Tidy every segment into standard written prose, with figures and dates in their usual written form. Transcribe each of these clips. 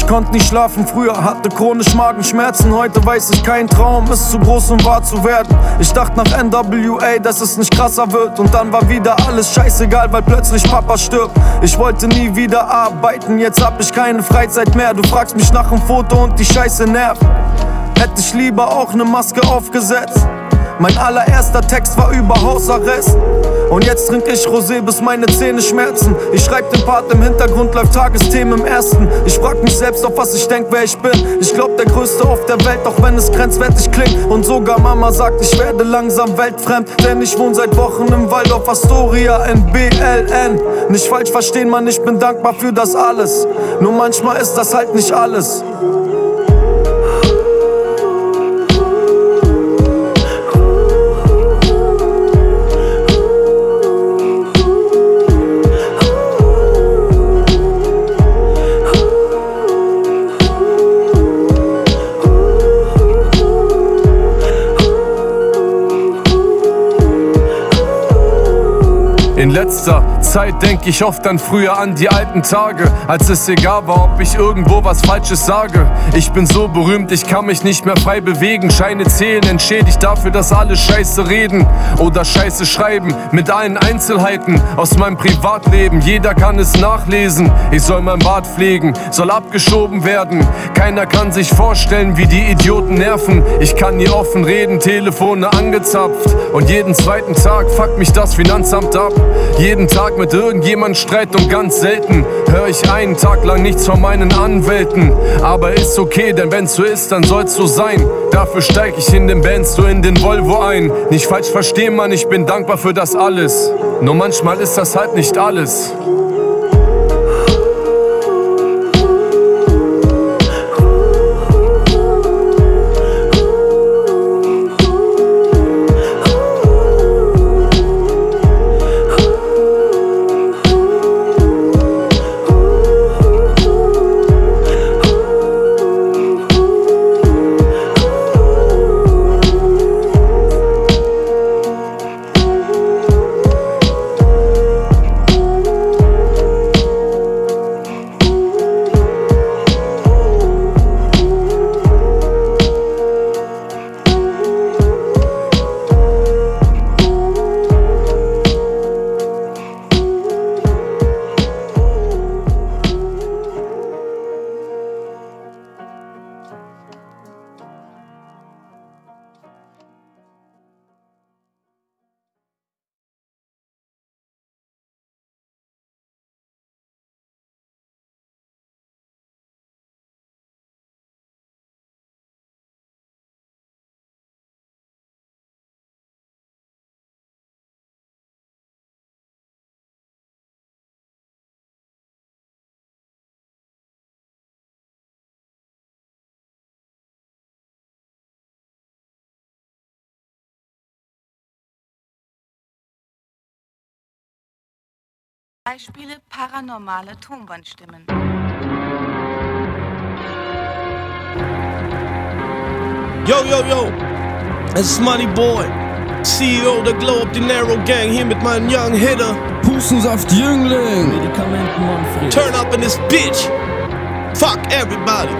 konnte nicht schlafen früher, hatte chronisch Magenschmerzen. Heute weiß ich, kein Traum ist zu groß, um wahr zu werden. Ich dachte nach NWA, dass es nicht krasser wird. Und dann war wieder alles scheißegal, weil plötzlich Papa stirbt. Ich wollte nie wieder arbeiten, jetzt hab ich keine Freizeit mehr. Du fragst mich nach dem Foto und die Scheiße nervt. Hätte ich lieber auch ne Maske aufgesetzt. Mein allererster Text war über Hausarrest. Und jetzt trink ich Rosé, bis meine Zähne schmerzen. Ich schreib den Part, im Hintergrund läuft Tagesthemen im Ersten. Ich frag mich selbst, auf was ich denk, wer ich bin. Ich glaub, der Größte auf der Welt, auch wenn es grenzwertig klingt. Und sogar Mama sagt, ich werde langsam weltfremd. Denn ich wohne seit Wochen im Waldorf Astoria in BLN. Nicht falsch verstehen, Mann, ich bin dankbar für das alles. Nur manchmal ist das halt nicht alles. In letzter Zeit denk ich oft an früher, an die alten Tage, als es egal war, ob ich irgendwo was Falsches sage. Ich bin so berühmt, ich kann mich nicht mehr frei bewegen. Scheine zählen, entschädigt dafür, dass alle Scheiße reden oder Scheiße schreiben. Mit allen Einzelheiten aus meinem Privatleben, jeder kann es nachlesen. Ich soll mein Bart pflegen, soll abgeschoben werden. Keiner kann sich vorstellen, wie die Idioten nerven. Ich kann nie offen reden, Telefone angezapft. Und jeden zweiten Tag fuckt mich das Finanzamt ab. Jeden Tag mit irgendjemand Streit und ganz selten hör ich einen Tag lang nichts von meinen Anwälten. Aber ist okay, denn wenn's so ist, dann soll's so sein. Dafür steig ich in den Benz, so in den Volvo ein. Nicht falsch verstehen, Mann, ich bin dankbar für das alles. Nur manchmal ist das halt nicht alles. Beispiele paranormale Tonbandstimmen. Yo, yo, yo, es ist Money Boy, CEO der Glow Up Dinero Gang, hier mit meinem Young Hitter. Hustensaft Jüngling, Medikamenten Manfred. Turn up in this bitch, fuck everybody.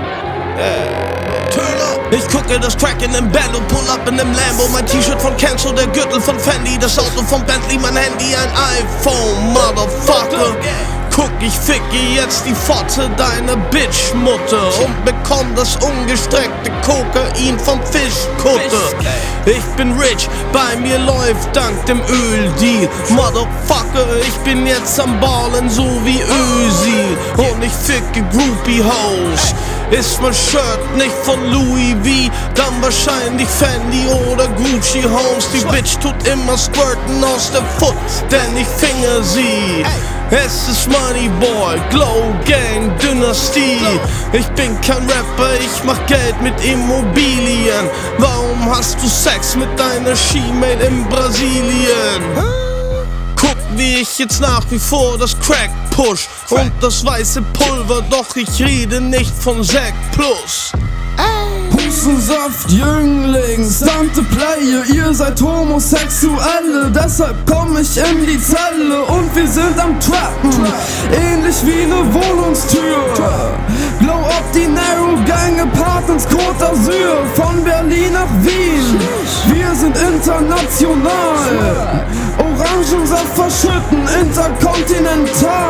Turn up. Ich gucke das Crack in dem Band und pull up in dem Lambo. Mein T-Shirt von Kenzo, der Gürtel von Fendi, das Auto von Bentley, mein Handy, ein iPhone, Motherfucker. Guck, ich ficke jetzt die Fotze deiner Bitch-Mutter und bekomm das ungestreckte Kokain vom Fischkutter. Ich bin rich, bei mir läuft dank dem Öldeal. Motherfucker, ich bin jetzt am Ballen, so wie Özil. Und ich ficke Groupie-Hoes. Ist mein Shirt nicht von Louis V, dann wahrscheinlich Fendi oder Gucci Homes. Die Bitch tut immer squirten aus der Foot, denn ich finger sie. Es ist Money Boy, Glow Gang, Dynastie. Ich bin kein Rapper, ich mach Geld mit Immobilien. Warum hast du Sex mit deiner She-Mate in Brasilien? Guck, wie ich jetzt nach wie vor das Crack push und das weiße Pulver, doch ich rede nicht von Sekt Plus. Hustensaft Jüngling, Stunt to Play, ihr seid Homosexuelle, deshalb komm ich in die Zelle und wir sind am Trappen, ähnlich wie ne Wohnungstür. Glow up die Narrow Gang, apart ins Côte d'Azur, von Berlin nach Wien, wir sind international. Orangensaft verschütten, interkontinental.